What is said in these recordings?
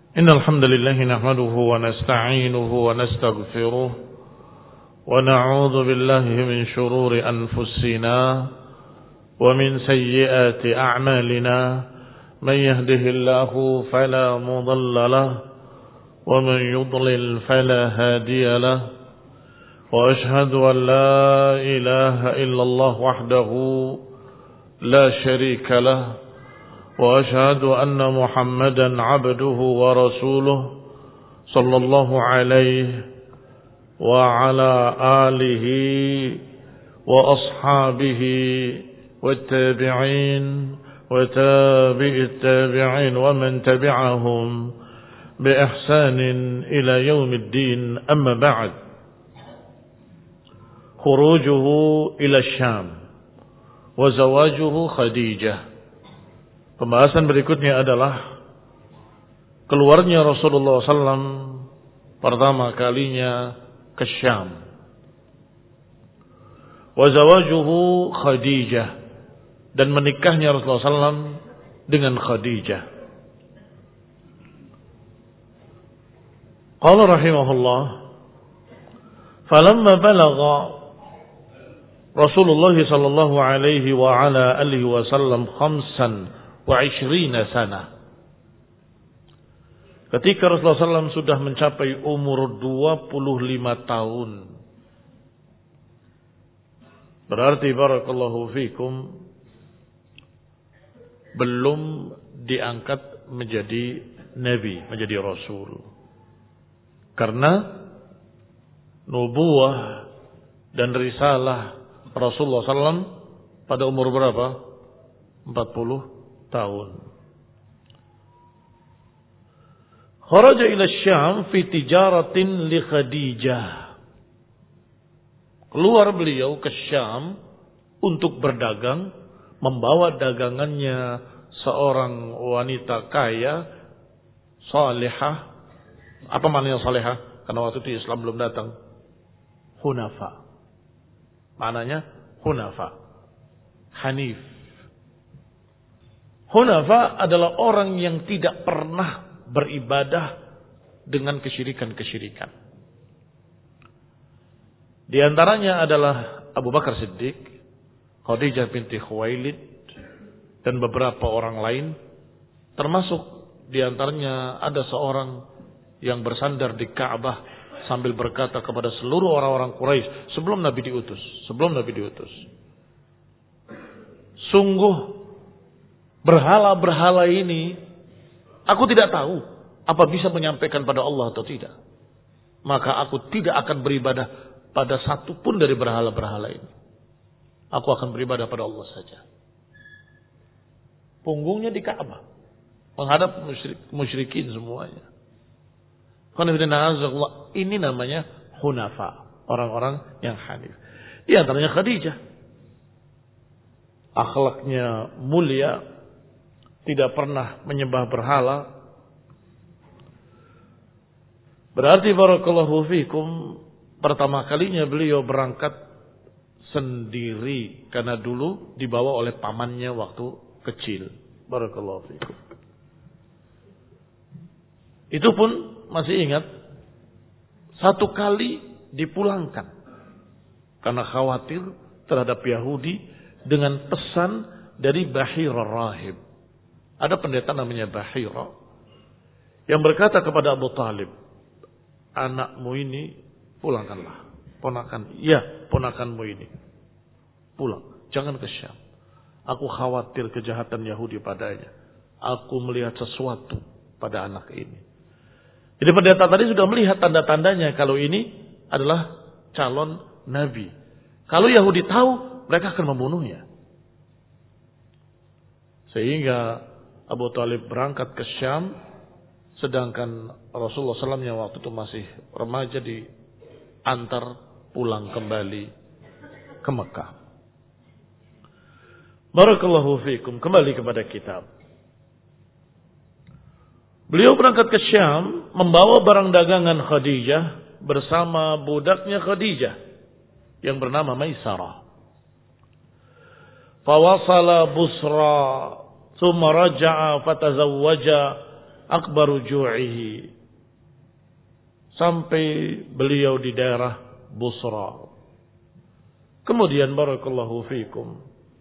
إن الحمد لله نحمده ونستعينه ونستغفره ونعوذ بالله من شرور أنفسنا ومن سيئات أعمالنا من يهده الله فلا مضل له ومن يضلل فلا هادي له وأشهد أن لا إله إلا الله وحده لا شريك له وأشهد أن محمدا عبده ورسوله صلى الله عليه وعلى آله وأصحابه والتابعين وتابع التابعين ومن تبعهم بإحسان إلى يوم الدين. أما بعد، خروجه إلى الشام وزواجه خديجة. Pembahasan berikutnya adalah keluarnya Rasulullah SAW pertama kalinya ke Syam. Wa zawajuhu Khadijah, dan menikahnya Rasulullah SAW dengan Khadijah. Qala rahimahullah, falamma balagha Rasulullah sallallahu alaihi wa ala alihi wasallam 25 sana. Ketika Rasulullah SAW sudah mencapai umur 25 tahun. Berarti barakallahu fikum belum diangkat menjadi nabi, menjadi rasul. Karena nubuwah dan risalah Rasulullah SAW pada umur berapa? 40 tahun. Kharaja ila Syam fi tijaratin li Khadijah. Keluar beliau ke Syam untuk berdagang, membawa dagangannya seorang wanita kaya, salihah. Apa maknanya salihah? Karena waktu itu Islam belum datang. Hunafa. Maknanya hunafa. Hanif. Hunafa adalah orang yang tidak pernah beribadah dengan kesyirikan-kesyirikan. Di antaranya adalah Abu Bakar Siddiq, Khadijah binti Khuwailid, dan beberapa orang lain. Termasuk di antaranya ada seorang yang bersandar di Ka'bah sambil berkata kepada seluruh orang-orang Quraisy sebelum Nabi diutus. Sungguh berhala-berhala ini, aku tidak tahu apa bisa menyampaikan pada Allah atau tidak. Maka aku tidak akan beribadah pada satu pun dari berhala-berhala ini. Aku akan beribadah pada Allah saja. Punggungnya di Ka'bah, menghadap musyrikin semuanya. Ini namanya hunafa, orang-orang yang hanif. Di antaranya Khadijah. Akhlaknya mulia, tidak pernah menyembah berhala. Berarti barakallahu fikum, pertama kalinya beliau berangkat sendiri karena dulu dibawa oleh pamannya waktu kecil. Barakallahu fikum. Itu pun masih ingat, satu kali dipulangkan karena khawatir terhadap Yahudi dengan pesan dari Bahira Rahib. Ada pendeta namanya Bahira yang berkata kepada Abu Talib, anakmu ini pulangkanlah. Ponakanmu ini pulang, jangan ke Syam. Aku khawatir kejahatan Yahudi padanya. Aku melihat sesuatu pada anak ini. Jadi pendeta tadi sudah melihat tanda-tandanya kalau ini adalah calon nabi. Kalau Yahudi tahu, mereka akan membunuhnya. Sehingga Abu Talib berangkat ke Syam, sedangkan Rasulullah SAW yang waktu itu masih remaja diantar pulang kembali ke Mekah. Barakallahu fikum, kembali kepada kitab. Beliau berangkat ke Syam membawa barang dagangan Khadijah bersama budaknya Khadijah yang bernama Maisarah. Fawasala Busra, thumma raja'a fatazawwaja akbaru ju'ihi, sampai beliau di daerah Busra. Kemudian barakallahu fikum,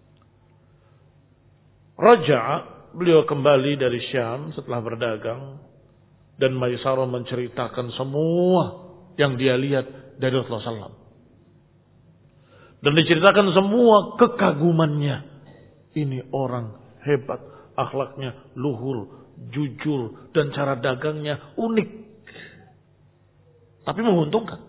raja'a, beliau kembali dari Syam setelah berdagang, dan Maisarah menceritakan semua yang dia lihat dari Rasulullah SAW. Dan diceritakan semua kekagumannya. Ini orang hebat, akhlaknya luhur, jujur, dan cara dagangnya unik. Tapi menguntungkan.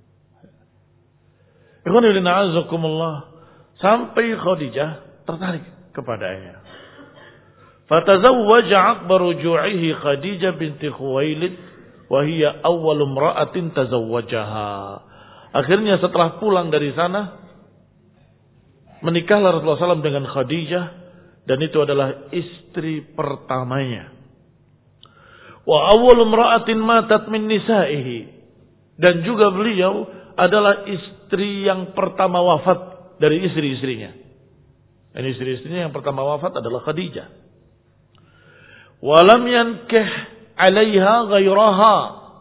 Sampai Khadijah tertarik kepadanya. Fatazawwaja akbaru ju'ihi Khadijah binti Khuwailid, wa hiya awwal imra'atin tazawwajaha. Akhirnya setelah pulang dari sana, menikahlah Rasulullah SAW dengan Khadijah, dan itu adalah istri pertamanya. Wa awwal imra'atin matat min nisa'ihi, dan juga beliau adalah istri yang pertama wafat dari istri-istrinya. Dan istri-istrinya yang pertama wafat adalah Khadijah. Walam yankih 'alaiha ghairaha,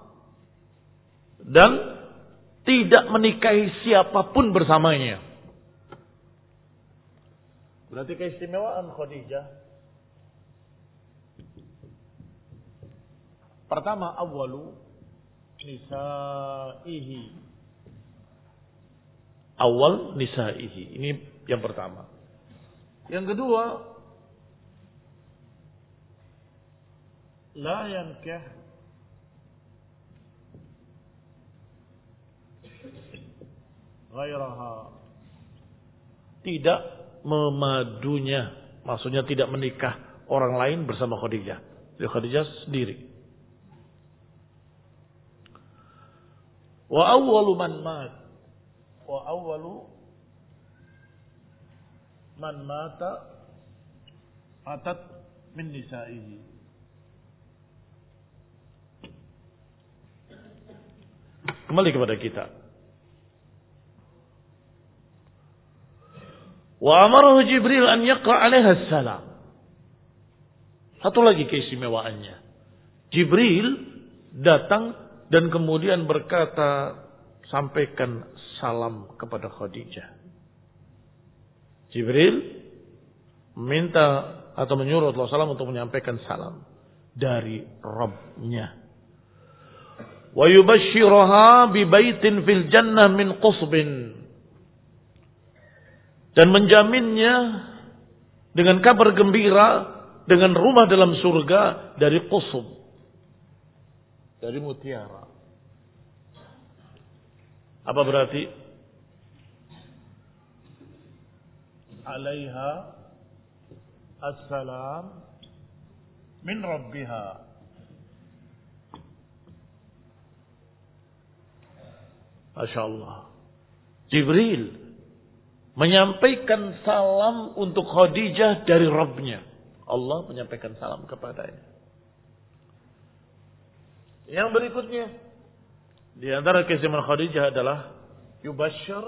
dan tidak menikahi siapapun bersamanya. Berarti keistimewaan Khadijah, pertama, awwalu nisaihi, awal nisaihi, ini yang pertama. Yang kedua, la yankah ghairaha, tidak memadunya, maksudnya tidak menikah orang lain bersama Khadijah. Jadi Khadijah sendiri. Wa awwalu man mat, wa awwalu man mata atat min nisaihi. Kembali kepada kita. Wa amarahu Jibril an yaqra 'alaiha salam. Satu lagi keistimewaannya. Jibril datang dan kemudian berkata, sampaikan salam kepada Khadijah. Jibril minta atau menyuruh Rasulullah SAW untuk menyampaikan salam dari Rabbnya. Wa yubashshiraha bi baitin fil jannah min qusbin, dan menjaminnya dengan kabar gembira dengan rumah dalam surga dari qusb, dari mutiara. Apa berarti? Alaiha assalam min rabbiha. Masya Allah. Jibril menyampaikan salam untuk Khadijah dari Rabbnya. Allah menyampaikan salam kepadanya. Yang berikutnya, di antara keistimewaan Khadijah adalah yubasyir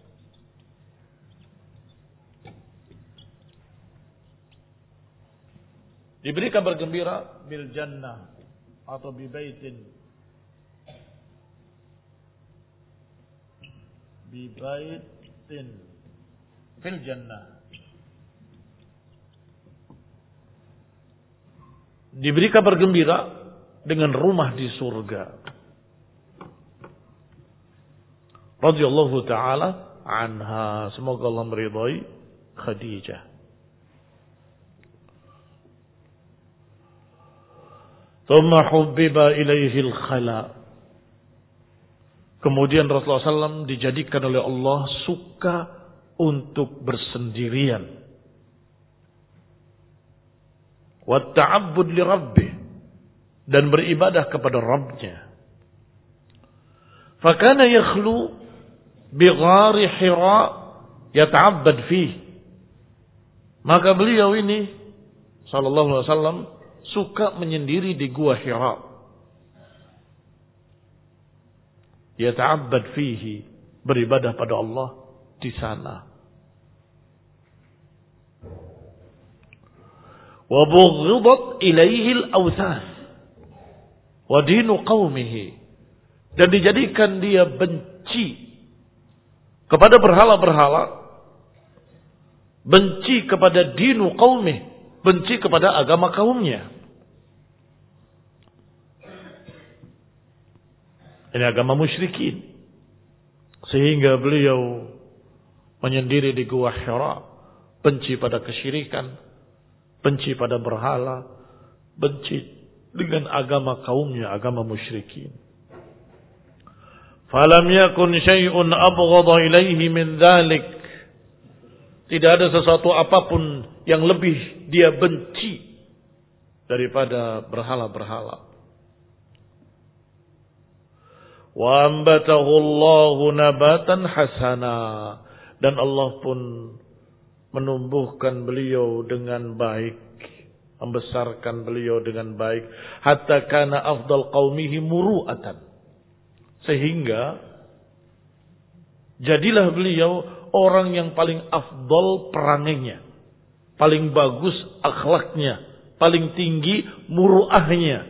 diberi kabar gembira bil jannah atau bi baitin, bi baitin fil jannah, diberi kabar gembira dengan rumah di surga. Radhiyallahu ta'ala anha, semoga Allah meridai Khadijah. Thumma hubbiba ilaihi al-khala, kemudian Rasulullah SAW dijadikan oleh Allah suka untuk bersendirian. Wa ta'abbud li rabbih, dan beribadah kepada Rabbnya. Fakana yakhlu bi ghari Hira yata'abbad fih, maka beliau ini sallallahu alaihi wasallam suka menyendiri di gua Hira. Yata'abbad fihi, beribadah pada Allah di sana. Wa bughidat ilaihi al-awthas, wa dinu qaumihi, dan dijadikan dia benci kepada berhala-berhala, benci kepada dinu qaumih, benci kepada agama kaumnya. Ini agama musyrikin. Sehingga beliau menyendiri di Gua Hira, benci pada kesyirikan, benci pada berhala, benci dengan agama kaumnya, agama musyrikin. Falam yakun syai'un abghadha ilaihi min dzalik. Tidak ada sesuatu apapun yang lebih dia benci daripada berhala-berhala. Wa ambatahu Allahu nabatan hasana, dan Allah pun menumbuhkan beliau dengan baik, membesarkan beliau dengan baik, hatta kana afdal qaumihi muru'atan, sehingga jadilah beliau orang yang paling afdal perangainya, paling bagus akhlaknya, paling tinggi muru'ahnya.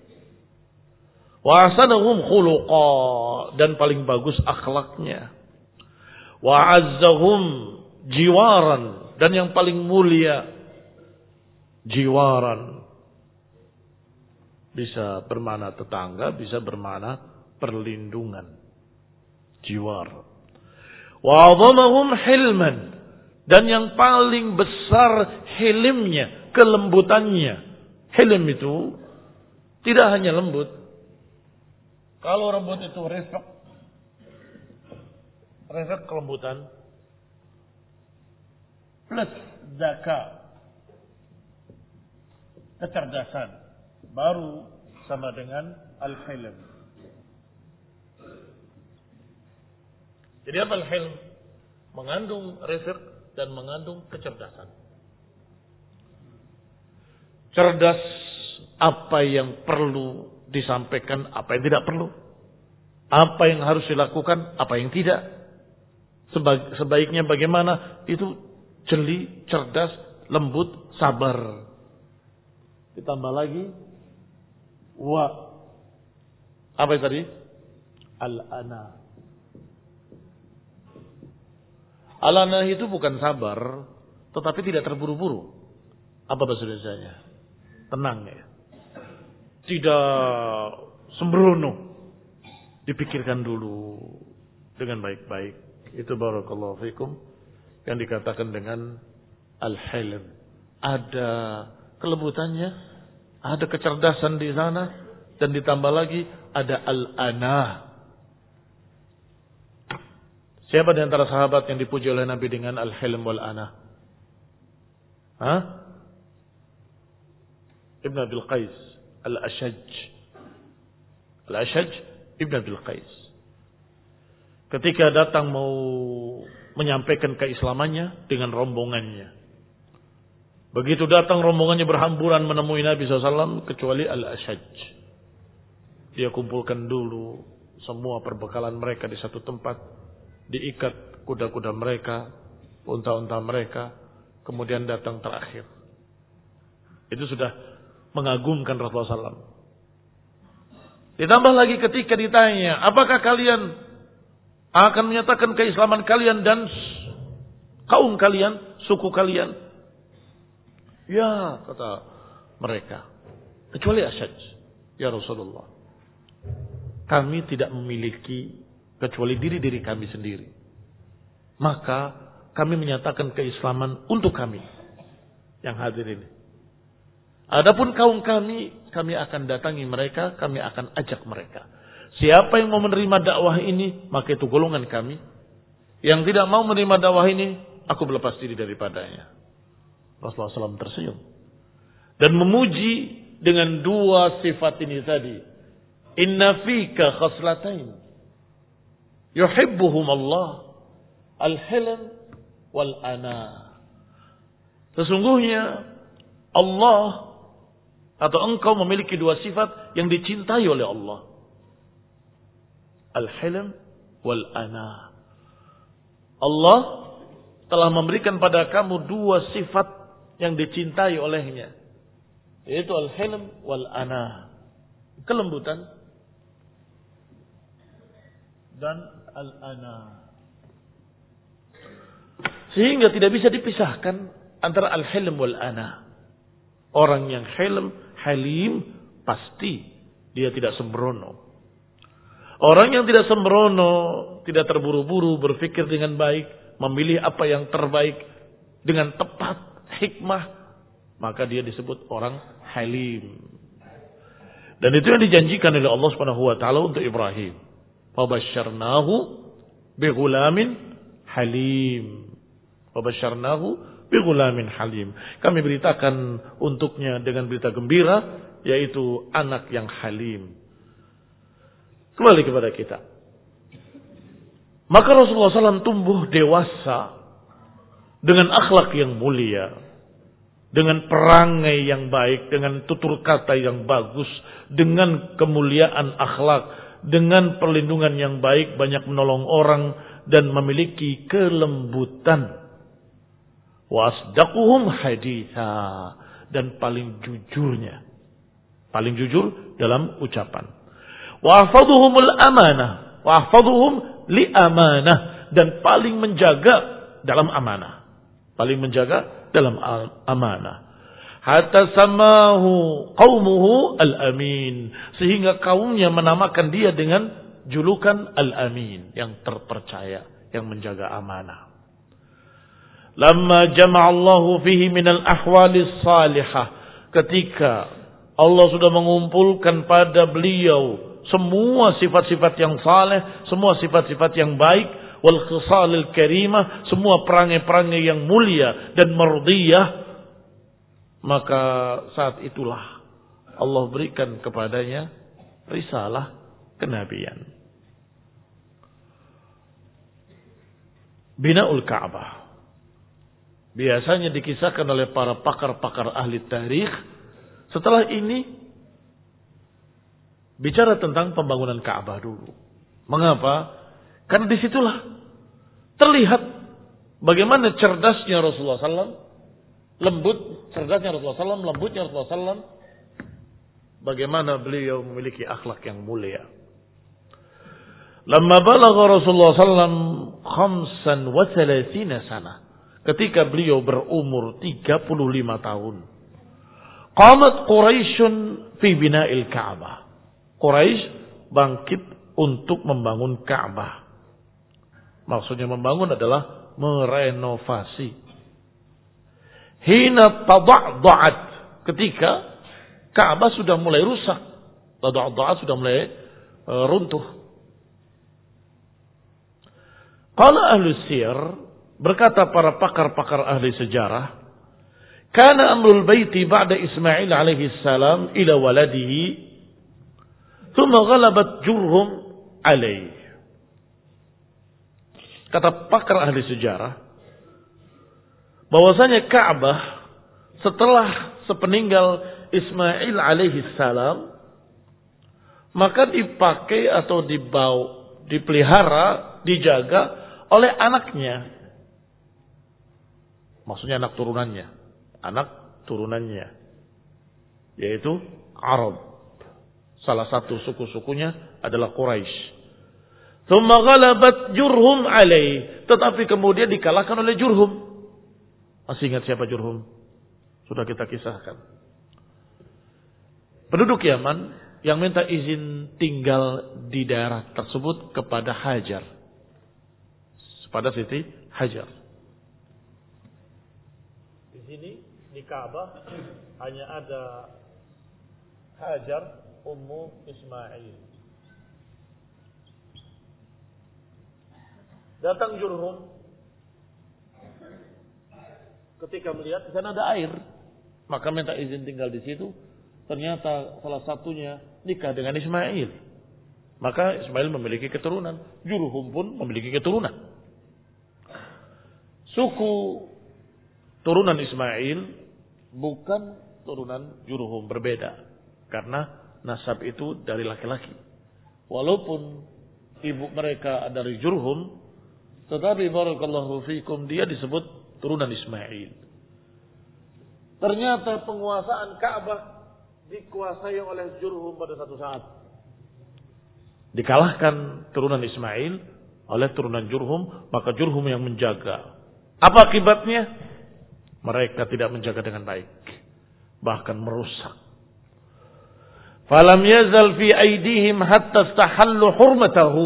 Wa asanahum khuluqa, dan paling bagus akhlaknya. Wa azzahum jiwaran, dan yang paling mulia jiwaran. Bisa bermakna tetangga, bisa bermakna perlindungan. Jiwar. Wa azamahum hilman, dan yang paling besar hilimnya, kelembutannya. Hilim itu tidak hanya lembut. Kalau rambut itu rifq kelembutan, plus zaka, kecerdasan, baru sama dengan al-hilm. Jadi apa al-hilm? Mengandung rifq dan mengandung kecerdasan. Cerdas apa yang perlu disampaikan, apa yang tidak perlu, apa yang harus dilakukan, apa yang tidak, sebaiknya bagaimana, itu jeli, cerdas, lembut, sabar. Ditambah lagi apa yang tadi? Al-ana. Al-ana itu bukan sabar, tetapi tidak terburu-buru. Apa bahasa Indonesianya? Tenang ya. Tidak sembrono, dipikirkan dulu dengan baik-baik. Itu barakallahu fikum yang dikatakan dengan al-hilm. Ada kelembutannya, ada kecerdasan di sana, dan ditambah lagi ada al-ana. Siapa di antara sahabat yang dipuji oleh Nabi dengan al-hilm wal-ana? Ibn Abil Qais Al-Ashaj Ibn Abil Qais. Ketika datang mau menyampaikan keislamannya dengan rombongannya. Begitu datang rombongannya berhamburan menemui Nabi SAW, kecuali Al-Ashaj. Dia kumpulkan dulu semua perbekalan mereka di satu tempat. Diikat kuda-kuda mereka, unta-unta mereka. Kemudian datang terakhir. Itu sudah mengagumkan Rasulullah SAW. Ditambah lagi ketika ditanya, apakah kalian akan menyatakan keislaman kalian dan kaum kalian, suku kalian? Ya, kata mereka. Kecuali Ashaj. Ya Rasulullah, kami tidak memiliki kecuali diri-diri kami sendiri. Maka kami menyatakan keislaman untuk kami yang hadir ini. Adapun kaum kami akan datangi mereka, kami akan ajak mereka. Siapa yang mau menerima dakwah ini, maka itu golongan kami. Yang tidak mau menerima dakwah ini, aku berlepas diri daripadanya. Rasulullah SAW tersenyum dan memuji dengan dua sifat ini tadi. Inna fika khaslatain yuhibbuhum Allah, al-hilm wal-ana. Sesungguhnya Allah atau engkau memiliki dua sifat yang dicintai oleh Allah. Al-hilm wal-ana. Allah telah memberikan pada kamu dua sifat yang dicintai olehnya. Yaitu al-hilm wal-ana. kelembutan dan al-ana. Sehingga tidak bisa dipisahkan antara al-hilm wal-ana. Orang yang halim pasti dia tidak sembrono. Orang yang tidak sembrono, tidak terburu-buru, berpikir dengan baik, memilih apa yang terbaik dengan tepat, hikmah, maka dia disebut orang halim. Dan itu yang dijanjikan oleh Allah Subhanahu wa taala untuk Ibrahim. Fabasyarnahu bighulamin halim. Fabasyarnahu bighulamin halim. Kami beritakan untuknya dengan berita gembira, yaitu anak yang halim. Kembali kepada kita. Maka Rasulullah SAW tumbuh dewasa dengan akhlak yang mulia, dengan perangai yang baik, dengan tutur kata yang bagus, dengan kemuliaan akhlak, dengan perlindungan yang baik, banyak menolong orang dan memiliki kelembutan. Wa asdaquhum haditha, dan paling jujurnya, paling jujur dalam ucapan. Wa ahfaduhumul amanah, wa ahfaduhum li amanah, dan paling menjaga dalam amanah, paling menjaga dalam amanah. Hatta samahu qaumuhu al-amin, sehingga kaumnya menamakan dia dengan julukan al-amin, yang terpercaya, yang menjaga amanah. Lamma jama'allahu fihi minal ahwalis salihah, ketika Allah sudah mengumpulkan pada beliau semua sifat-sifat yang saleh, semua sifat-sifat yang baik, wal khisalil karimah, semua perangai-perangai yang mulia dan mardiyah, maka saat itulah Allah berikan kepadanya risalah kenabian. Binaul Ka'bah biasanya dikisahkan oleh para pakar-pakar ahli tarikh. Setelah ini bicara tentang pembangunan Ka'bah dulu. Mengapa? Karena disitulah terlihat bagaimana cerdasnya Rasulullah SAW, cerdasnya Rasulullah SAW, lembutnya Rasulullah SAW, bagaimana beliau memiliki akhlak yang mulia. Lamma balagha Rasulullah SAW 35 sana, ketika beliau berumur 35 tahun, qamat Quraisyun fi bina'il Ka'bah. Quraisy bangkit untuk membangun Ka'bah. Maksudnya membangun adalah merenovasi. Hina tada'da'at, ketika Ka'bah sudah mulai rusak. Tada'da'at sudah mulai runtuh. Qala ahli siyar, berkata para pakar-pakar ahli sejarah, kana amrul baiti ba'da Ismail alaihi salam ila waladihi thumma ghalabat Jurhum alaih. Kata pakar ahli sejarah, bahwasanya Ka'bah setelah sepeninggal Ismail alaihi salam, maka dipakai atau dipelihara, dijaga oleh anaknya. Maksudnya anak turunannya, yaitu Arab. Salah satu suku-sukunya adalah Quraisy. Tsumma ghalabat Jurhum alaih, tetapi kemudian dikalahkan oleh Jurhum. Masih ingat siapa Jurhum? Sudah kita kisahkan. Penduduk Yaman yang minta izin tinggal di daerah tersebut kepada Hajar, kepada Siti Hajar. Di sini di Ka'bah hanya ada Hajar Ummu Ismail. Datang Jurhum ketika melihat di sana ada air, maka minta izin tinggal di situ. Ternyata salah satunya nikah dengan Ismail. Maka Ismail memiliki keturunan, Jurhum pun memiliki keturunan. Suku turunan Ismail bukan turunan Jurhum, berbeda. Karena nasab itu dari laki-laki. Walaupun ibu mereka dari Jurhum, tetapi barakallahu fikum dia disebut turunan Ismail. Ternyata penguasaan Ka'bah dikuasai oleh Jurhum pada satu saat. Dikalahkan turunan Ismail oleh turunan Jurhum, maka Jurhum yang menjaga. Apa akibatnya? Mereka tidak menjaga dengan baik, bahkan merusak. Falam yazal fi aidihim hatta istahallu hurmatahu.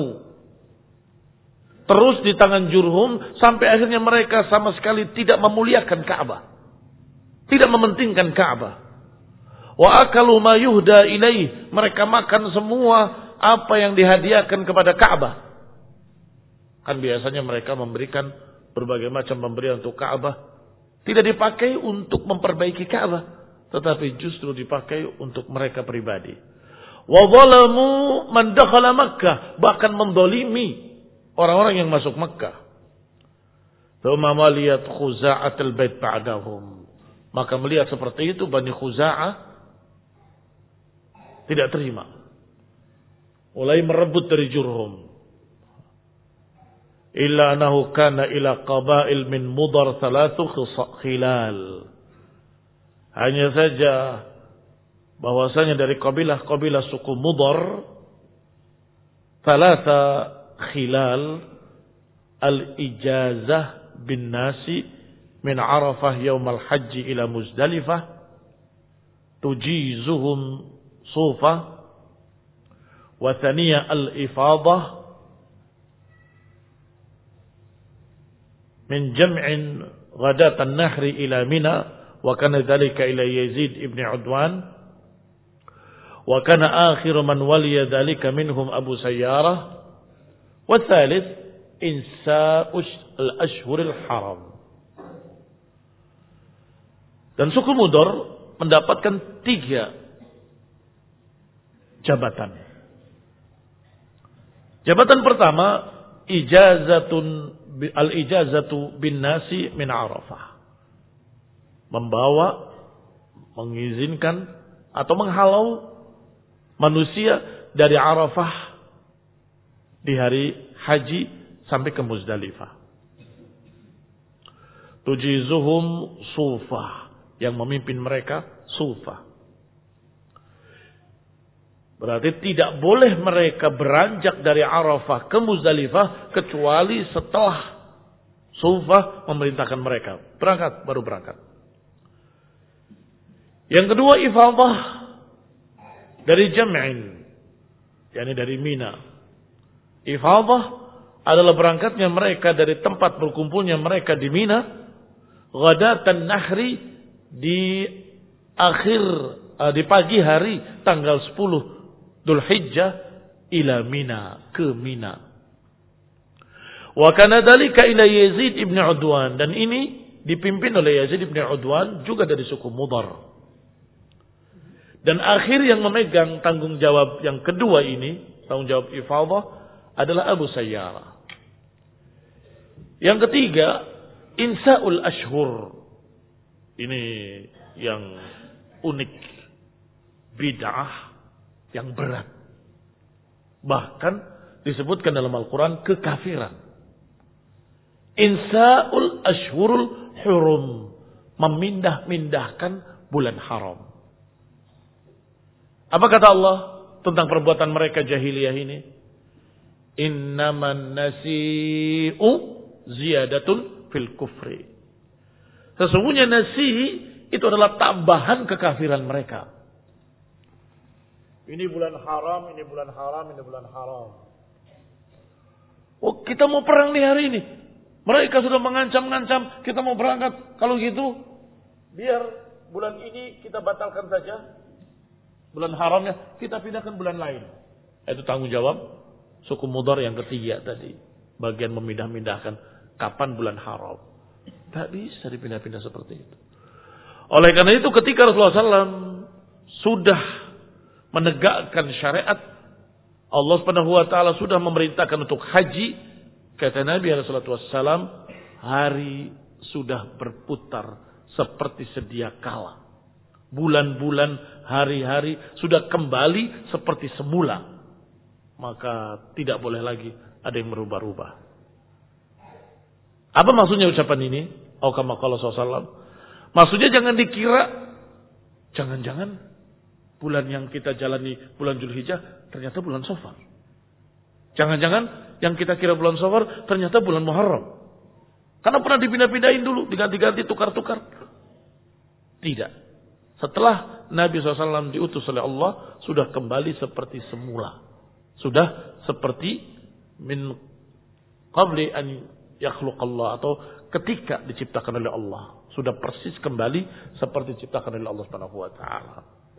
Terus di tangan Jurhum sampai akhirnya mereka sama sekali tidak memuliakan Ka'bah, tidak mementingkan Ka'bah. Wa akalu ma yuhda ilaih, mereka makan semua apa yang dihadiahkan kepada Ka'bah. Kan biasanya mereka memberikan berbagai macam pemberian untuk Ka'bah, tidak dipakai untuk memperbaiki Ka'bah, tetapi justru dipakai untuk mereka pribadi. Wa zalamu man dakhala Makkah, bahkan mendolimi orang-orang yang masuk Makkah. Thumma maliyat Khuza'atul bait ba'dahum, maka melihat seperti itu Bani Khuza'ah tidak terima, mulai merebut dari Jurhum. Illa annahu kana ila qabail min Mudar thalathu khilal. Hanya saja bahwasanya dari kabilah-kabilah suku Mudar thalatha khilal al-ijazah bin nasi min Arafah yaumal haji ila Muzdalifah tujizuhum sufa wa thaniya al-ifadah min jam'in ghadat an-nahri ila Mina wa kana dhalika ila Yazid ibn Udwan wa kana akhiru man waliya dhalika minhum Abu Sayyarah wa thalith insa'u al-ashhur al-haram. Dan suku Mudar mendapatkan 3 jabatan. Jabatan pertama, al-ijazatu bin nasi min Arafah. Membawa, mengizinkan atau menghalau manusia dari Arafah di hari haji sampai ke Muzdalifah. Tujizuhum Sufah, yang memimpin mereka Sufah. Berarti tidak boleh mereka beranjak dari Arafah ke Muzdalifah kecuali setelah Sufah memerintahkan mereka. Berangkat, baru berangkat. Yang kedua, ifadah dari Jam'in, yakni dari Mina. Ifadah adalah berangkatnya mereka dari tempat berkumpulnya mereka di Mina, ghadatan nahri, di pagi hari tanggal 10 Dzulhijjah ila Mina, ke Mina. Wa kana dzalika ila Yazid ibn Udwan, dan ini dipimpin oleh Yazid ibn Udwan juga dari suku Mudar. Dan akhir yang memegang tanggung jawab yang kedua ini, tanggung jawab ifadah, adalah Abu Sayyarah. Yang ketiga, insa'ul ashhur. Ini yang unik, bid'ah yang berat. Bahkan disebutkan dalam Al-Quran kekafiran. Insa'ul ashhurul hurum, memindah-mindahkan bulan haram. Apa kata Allah tentang perbuatan mereka jahiliyah ini? Innaman nasi'u ziyadatun fil kufri. Sesungguhnya nasi' itu adalah tambahan kekafiran mereka. Ini bulan haram, ini bulan haram, ini bulan haram. Oh, kita mau perang nih hari ini. Mereka sudah mengancam-ngancam, kita mau berangkat. Kalau gitu, biar bulan ini kita batalkan saja. Bulan haramnya, kita pindahkan bulan lain. Itu tanggung jawab suku Mudar yang ketiga tadi. Bagian memindah-mindahkan kapan bulan haram. Tak bisa dipindah-pindah seperti itu. Oleh karena itu ketika Rasulullah SAW sudah menegakkan syariat, Allah Subhanahu wa taala sudah memerintahkan untuk haji, kata Nabi sallallahu alaihi wasallam, hari sudah berputar seperti sedia kala. Bulan-bulan, hari-hari sudah kembali seperti semula. Maka tidak boleh lagi ada yang merubah-rubah. Apa maksudnya ucapan ini? Kama qala sallallahu alaihi wasallam. Maksudnya jangan dikira, jangan-jangan bulan yang kita jalani bulan Dzulhijjah ternyata bulan Safar. Jangan-jangan yang kita kira bulan Safar ternyata bulan Muharram. Karena pernah dipindah-pindahin dulu, diganti-ganti, tukar-tukar. Tidak. Setelah Nabi SAW diutus oleh Allah, sudah kembali seperti semula. Sudah seperti min qabli an yakhluqallah, atau ketika diciptakan oleh Allah. Sudah persis kembali seperti diciptakan oleh Allah Subhanahu wa taala.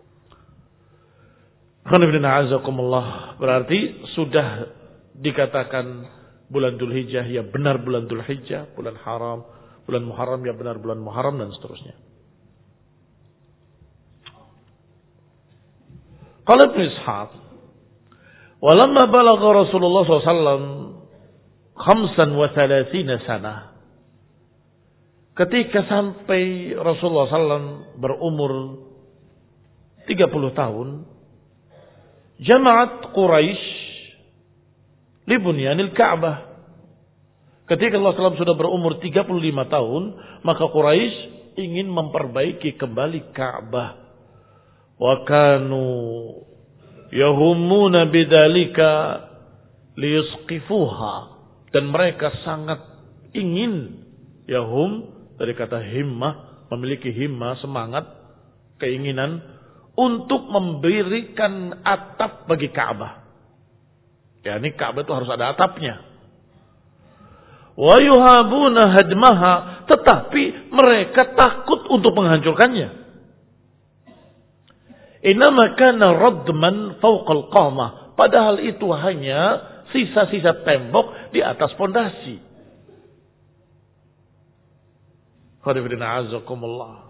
Berarti sudah dikatakan bulan Dzulhijjah ya benar bulan Dzulhijjah, bulan haram, bulan Muharram ya benar bulan Muharram, dan seterusnya. Qala Ibnu Ishaq, walamma balagha Rasulullah SAW 35 sanah. Ketika sampai Rasulullah SAW berumur 30 tahun, jama'at Quraisy li bunyanil Ka'bah. Ketika Rasulullah SAW sudah berumur 35 tahun, maka Quraisy ingin memperbaiki kembali Ka'bah. Wa kanu yahummuna bidzalika liyusqifuha, dan mereka sangat ingin, yahum dari kata himmah, memiliki himmah, semangat, keinginan untuk memberikan atap bagi Ka'bah. Ya, ini Ka'bah itu harus ada atapnya. Wa yuhabuna hadmaha, tetapi mereka takut untuk menghancurkannya. Inama kana radman fawqal qamah, padahal itu hanya sisa-sisa tembok di atas pondasi. Khairuddin azakumullah.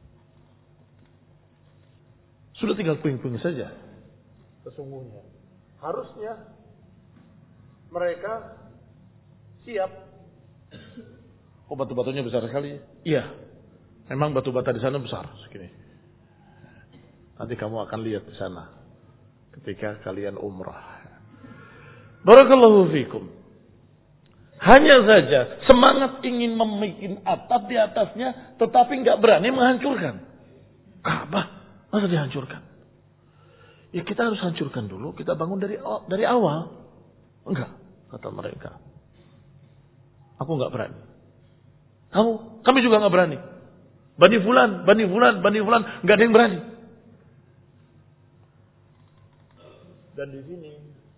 Sudah tinggal puing-puing saja. Sesungguhnya harusnya mereka siap. Oh, batu-batunya besar sekali. Iya. Memang batu bata di sana besar segini. Nanti kamu akan lihat di sana ketika kalian umrah. Barakallahu fikum. Hanya saja semangat ingin membuat atap di atasnya, tetapi nggak berani menghancurkan. Ka'bah masa dihancurkan? Ya kita harus hancurkan dulu, kita bangun dari awal. Enggak, kata mereka. Aku nggak berani. Kami juga nggak berani. Bani Fulan, nggak ada yang berani. Dan di sini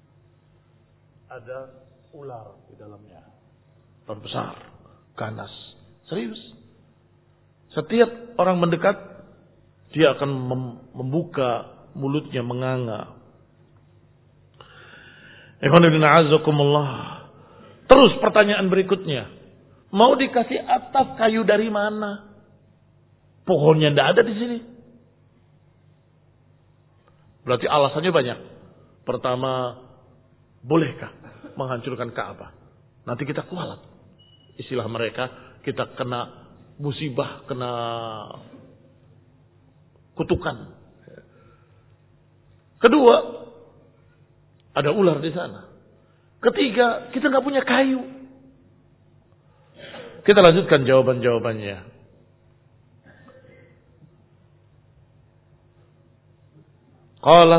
ada ular di dalamnya, besar, ganas, serius. Setiap orang mendekat, dia akan membuka mulutnya menganga. Terus pertanyaan berikutnya, mau dikasih atap kayu dari mana? Pohonnya tidak ada di sini. Berarti alasannya banyak. Pertama, bolehkah menghancurkan Ka'bah? Nanti kita kualat. Istilah mereka, kita kena musibah, kena kutukan. Kedua, ada ular di sana. Ketiga, kita nggak punya kayu. Kita lanjutkan jawaban-jawabannya. Qala,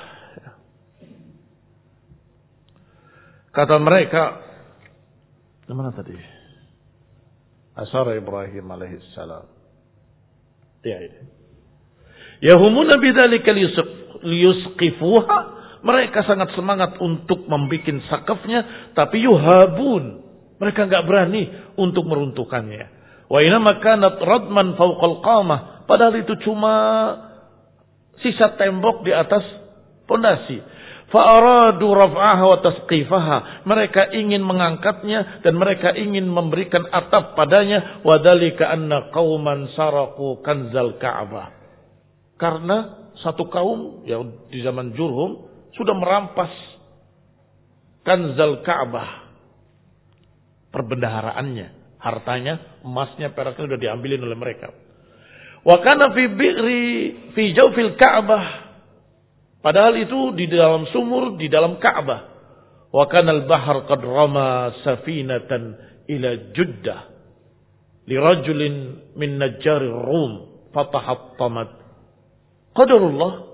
kata mereka, mana tadi? Asyara Ibrahim alaihissalam. Ya ini. Yahumuna bidzalika liyusqifuha, mereka sangat semangat untuk membuat sakafnya, tapi yuhabun, mereka enggak berani untuk meruntuhkannya. Wa inama kanat radman fawqal qamah, padahal itu cuma sisa tembok di atas pondasi. Fa'aradu raf'aha wa tasqifaha, mereka ingin mengangkatnya dan mereka ingin memberikan atap padanya. Wa dzalika anna qauman saraqu kanzal Ka'bah, karena satu kaum yang di zaman Jurhum sudah merampas kanzal Ka'bah, perbendaharaannya, hartanya, emasnya, peraknya sudah diambilin oleh mereka. Wa kana fi bi'ri fi jawfil Ka'bah, padahal itu di dalam sumur di dalam Ka'bah. Wa kana al-bahr qad rama safinatan ila Juddah li rajulin min najjarir Rum fatahattamat. Qadarullah,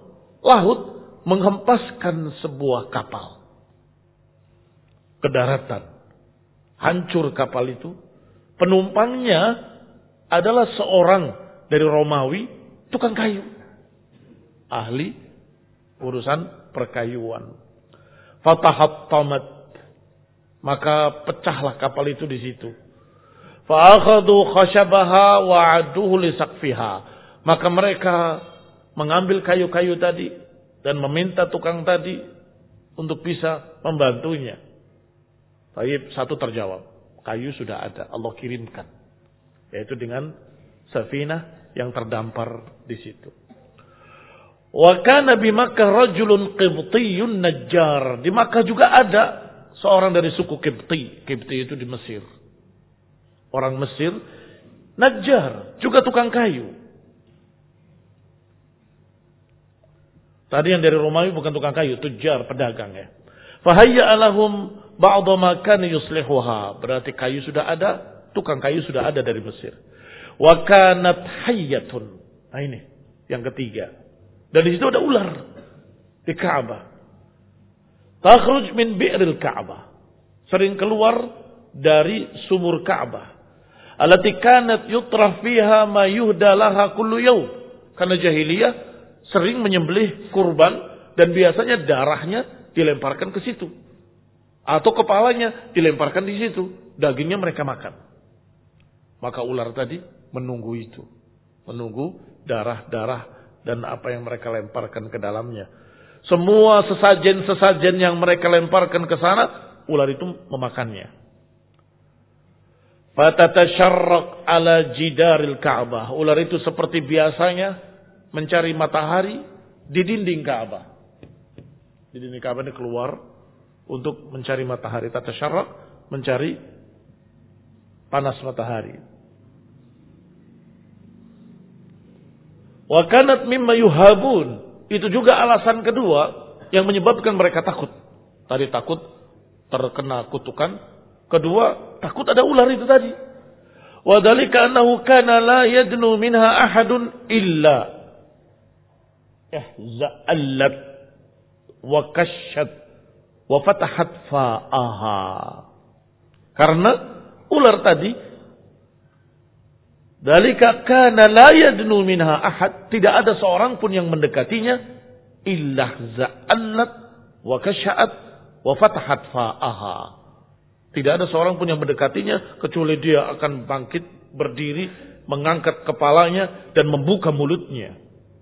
laut menghempaskan sebuah kapal ke daratan. Hancur kapal itu. Penumpangnya adalah seorang dari Romawi, tukang kayu. Ahli urusan perkayuan. Fatahattamat. Maka pecahlah kapal itu di situ. Fa'akhadhu khashabaha wa'aduhu li saqfiha. Maka mereka mengambil kayu-kayu tadi dan meminta tukang tadi untuk bisa membantunya. Tapi satu terjawab, kayu sudah ada, Allah kirimkan, yaitu dengan safinah yang terdampar di situ. Wa kana bi Makkah rajulun qibtiyyun najjar. Di Makkah juga ada seorang dari suku Qibti. Qibti itu di Mesir. Orang Mesir, najjar, juga tukang kayu. Tadi yang dari Romawi bukan tukang kayu, tujjar, pedagang ya. Fahayya alahum ba'dha ma kana yuslihuha. Berarti kayu sudah ada, tukang kayu sudah ada dari Mesir. Wa kanat hayyatun. Nah ini yang ketiga. Dan di situ ada ular di Ka'bah. Takhruj min bi'ril Ka'bah. Sering keluar dari sumur Ka'bah. Allati kanat yutraf fiha ma yuhda laha kullu yawm. Karena jahiliyah sering menyembelih kurban dan biasanya darahnya dilemparkan ke situ. Atau kepalanya dilemparkan di situ. Dagingnya mereka makan. Maka ular tadi menunggu itu. Menunggu darah-darah dan apa yang mereka lemparkan ke dalamnya. Semua sesajen-sesajen yang mereka lemparkan ke sana, ular itu memakannya. Fatatasharraq ala jidaril Ka'bah. Ular itu seperti biasanya mencari matahari di dinding Ka'bah. Di dinding Ka'bah ini keluar untuk mencari matahari. Tatasharraq, mencari panas matahari. Wa kanat mimma yuhabun. Itu juga alasan kedua yang menyebabkan mereka takut. Tadi takut terkena kutukan. Kedua, takut ada ular itu tadi. Wa dzalika annahu kana la yadnu minha ahadun illa za'allat wa kashat wa fatahat fa'aha. Karena ular tadi, dzalika kana la yadnu minha ahad, tidak ada seorang pun yang mendekatinya illa za'allat wa kashat wa fatahat fa'aha. Tidak ada seorang pun yang mendekatinya kecuali dia akan bangkit, berdiri, mengangkat kepalanya dan membuka mulutnya.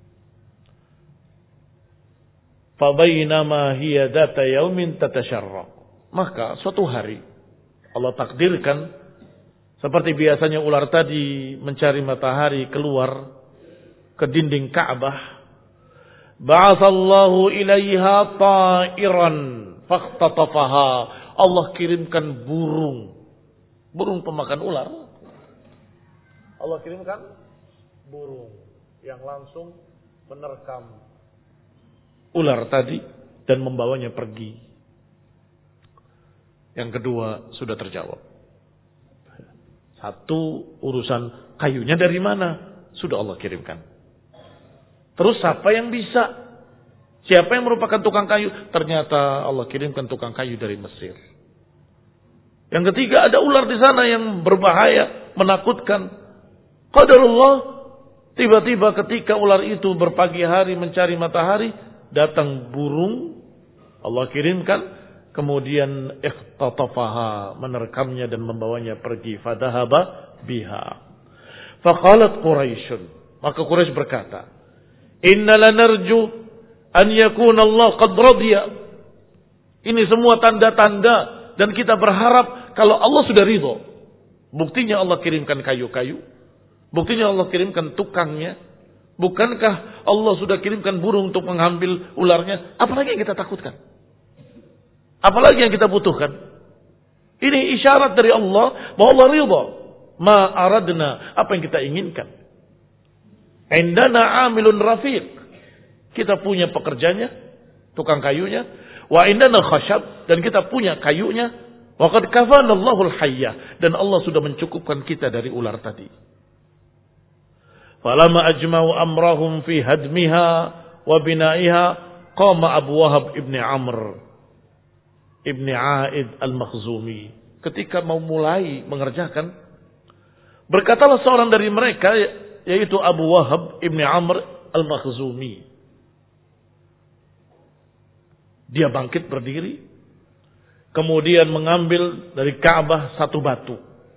Fabainama hiya dzata yaumin tatasharraq. Maka suatu hari Allah takdirkan seperti biasanya ular tadi mencari matahari keluar ke dinding Ka'bah. Ba'atsallahu ilaiha ta'iran fakhtatafaha. Allah kirimkan burung pemakan ular. Allah kirimkan burung yang langsung menerkam ular tadi dan membawanya pergi. Yang kedua sudah terjawab. Satu, urusan kayunya dari mana? Sudah Allah kirimkan. Terus siapa yang bisa? Siapa yang merupakan tukang kayu? Ternyata Allah kirimkan tukang kayu dari Mesir. Yang ketiga, ada ular di sana yang berbahaya, menakutkan. Qadarullah, tiba-tiba ketika ular itu berpagi hari mencari matahari, datang burung, Allah kirimkan, kemudian ikhtatafaha, menerkamnya dan membawanya pergi. Fadahaba biha. Faqalat Quraisyun. Maka Quraisy berkata, Inna lanarju an yakuna Allah qad radiya. Ini semua tanda-tanda dan kita berharap kalau Allah sudah ridho. Buktinya Allah kirimkan kayu-kayu. Buktinya Allah kirimkan tukangnya. Bukankah Allah sudah kirimkan burung untuk mengambil ularnya? Apalagi yang kita takutkan? Apalagi yang kita butuhkan? Ini isyarat dari Allah bahwa Allah ridho. Ma aradna, apa yang kita inginkan. Indana amilun rafiq. Kita punya pekerjanya, tukang kayunya. Wa indana khashab, dan kita punya kayunya. Wa qad kafana Allahul hayya, dan Allah sudah mencukupkan kita dari ular tadi. Falamma ajma'u amrahum fi hadmiha wa bina'iha qama Abu Wahab ibn Amr ibn Aid al-Makhzumi. Ketika mau mulai mengerjakan, berkatalah seorang dari mereka, yaitu Abu Wahab ibn Amr al-Makhzumi. Dia bangkit berdiri, kemudian mengambil dari Ka'bah satu batu.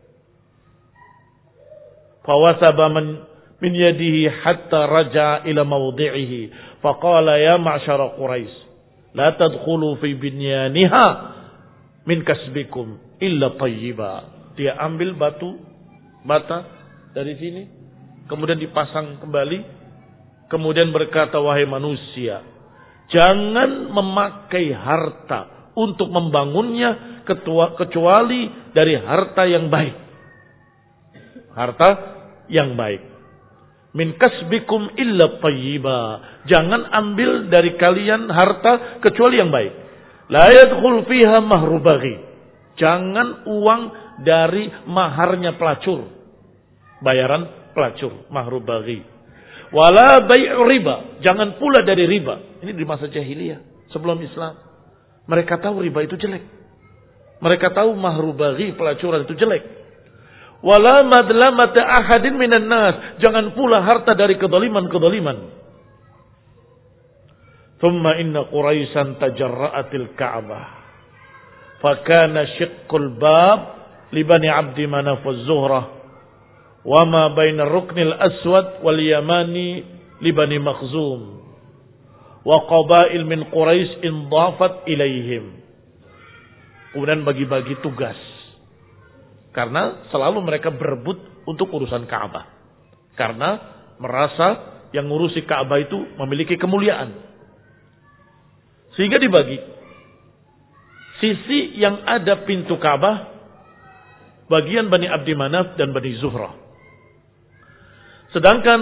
Fawasaba min yadihi hatta raja ila mawdi'ihi. Faqala ya ma'syara Quraisy, la tadkhulu fi binyaniha min kasbikum illa tayyiba. Dia ambil bata dari sini, kemudian dipasang kembali, kemudian berkata, wahai manusia, jangan memakai harta untuk membangunnya kecuali dari harta yang baik. Harta yang baik. Min kasbikum illa tayyiba. Jangan ambil dari kalian harta kecuali yang baik. La yadkhul fiha mahru baghi. Jangan uang dari maharnya pelacur. Bayaran pelacur, mahru baghi. Wala bai'u riba. Jangan pula dari riba. Ini di masa jahiliyah, sebelum Islam. Mereka tahu riba itu jelek. Mereka tahu mahru baghi, pelacuran itu jelek. Wala madlamata ahadin minan nas. Jangan pula harta dari kedoliman-kedoliman. Thumma inna Quraisyan tajarra'atil Ka'bah. Fakana syiqqul bab li Bani Abdi Manaf az-Zuhrah. Wa ma baina ruknil aswad wal yamani li Bani Makhzum. Wa qabail min Quraisy indafat ilaihim. Kemudian bagi-bagi tugas. Karena selalu mereka berebut untuk urusan Ka'bah. Karena merasa yang ngurusi Ka'bah itu memiliki kemuliaan. Sehingga dibagi. Sisi yang ada pintu Ka'bah, bagian Bani Abdi Manaf dan Bani Zuhrah. Sedangkan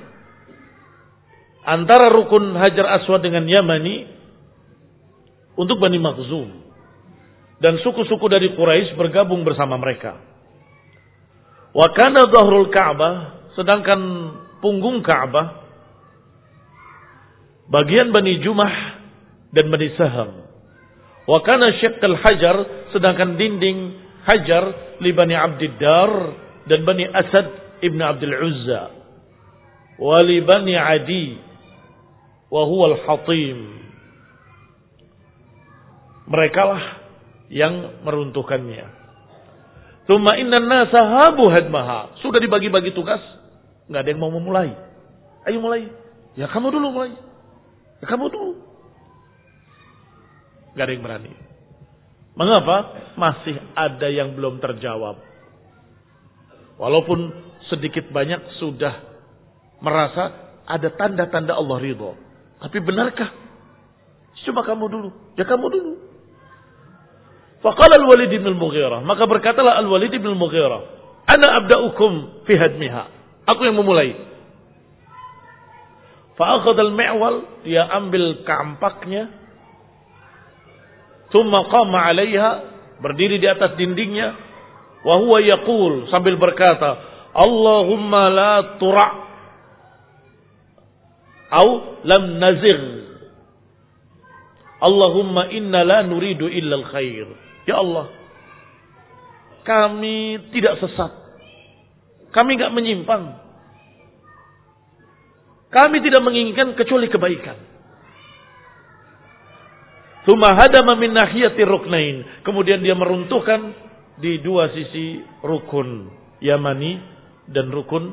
antara rukun Hajar Aswad dengan Yamani untuk Bani Makhzum. Dan suku-suku dari Quraisy bergabung bersama mereka. Wa kana dhahrul Ka'bah, sedangkan punggung Ka'bah bagian Bani Jumah dan Bani Saham. Wa kana syiqqal hajar, sedangkan dinding hajar li Bani Abdiddar dan Bani Asad ibn Abdul Uzza. Wa li Bani Adi wa huwa al-Hatim. Mereka lah yang meruntuhkannya. Tsumma innan nasa habu hadmaha. Sudah dibagi-bagi tugas, enggak ada yang mau memulai. Ayo mulai. Ya kamu dulu mulai. Ya kamu dulu. Enggak ada yang berani. Mengapa? Masih ada yang belum terjawab. Walaupun sedikit banyak sudah merasa ada tanda-tanda Allah ridho. Tapi benarkah? Coba kamu dulu. Ya kamu dulu. Faqala Al-Walid bin Al-Mughirah, maka berkatalah Al-Walid bin Al-Mughirah, ana abda'ukum fi hadmiha. Aku yang memulai. Fa akhadha al-mi'wal, dia ambil kampaknya. Tsumma qama 'alaiha, berdiri di atas dindingnya, wa huwa yaqul, sambil berkata, Allahumma la tura' au lam nazigh. Allahumma inna la nuridu illa al-khair. Ya Allah, kami tidak sesat. Kami enggak menyimpang. Kami tidak menginginkan kecuali kebaikan. Tsumma hadama min nahiyati ruknain. Kemudian dia meruntuhkan di dua sisi rukun Yamani dan rukun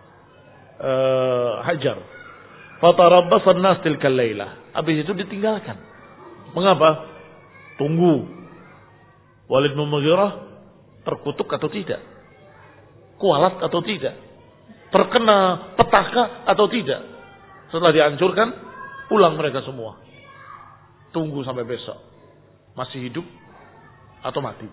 Hajar. Fatarabbasa an-nas tilka al-lailah. Habis itu ditinggalkan. Mengapa? Tunggu. Walid bin Mughirah terkutuk atau tidak? Kualat atau tidak? Terkena petaka atau tidak? Setelah dihancurkan, pulang mereka semua. Tunggu sampai besok. Masih hidup atau mati?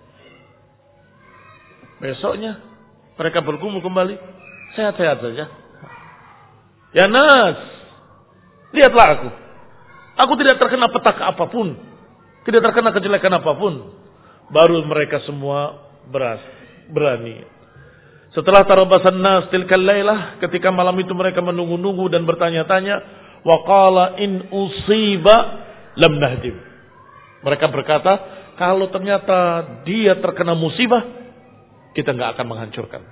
Besoknya mereka berkumpul kembali. Sehat-sehat saja. Ya nas, lihatlah aku. Aku tidak terkena petaka apapun. Tidak terkena kejelekan apapun. Baru mereka semua berani. Setelah tarabasan nas tilkal lailah, ketika malam itu mereka menunggu-nunggu dan bertanya-tanya, Wa qala in usiba lam nahdim. Mereka berkata, kalau ternyata dia terkena musibah, kita enggak akan menghancurkan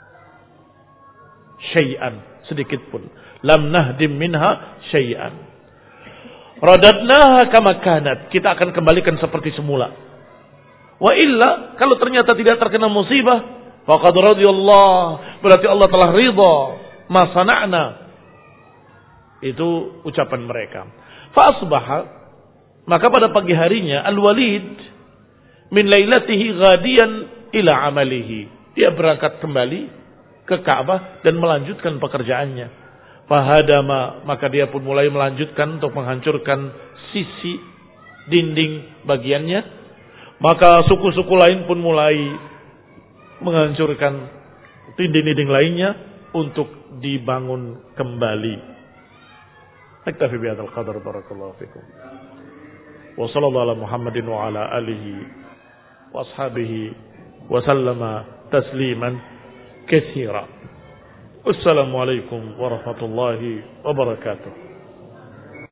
syai'an, sedikit pun. Lam nahdim minha syai'an. Radadnaha kama kanat. Kita akan kembalikan seperti semula. Wa illa, kalau ternyata tidak terkena musibah, faqad radiyallahu, berarti Allah telah ridha ma sana'na. Itu ucapan mereka. Fa asbaha, maka pada pagi harinya Al-Walid min lailatihi ghadiyan ila amalihi. Dia berangkat kembali ke Ka'bah dan melanjutkan pekerjaannya. Fahadama, maka dia pun mulai melanjutkan untuk menghancurkan sisi dinding bagiannya. Maka suku-suku lain pun mulai menghancurkan dinding-dinding lainnya untuk dibangun kembali. Naktafi bihadzal qadar, barakallahu fikum. Wa sallallahu ala Muhammadin wa ala alihi wa ashabihi wa sallama tasliman katsira. Assalamualaikum warahmatullahi wabarakatuh.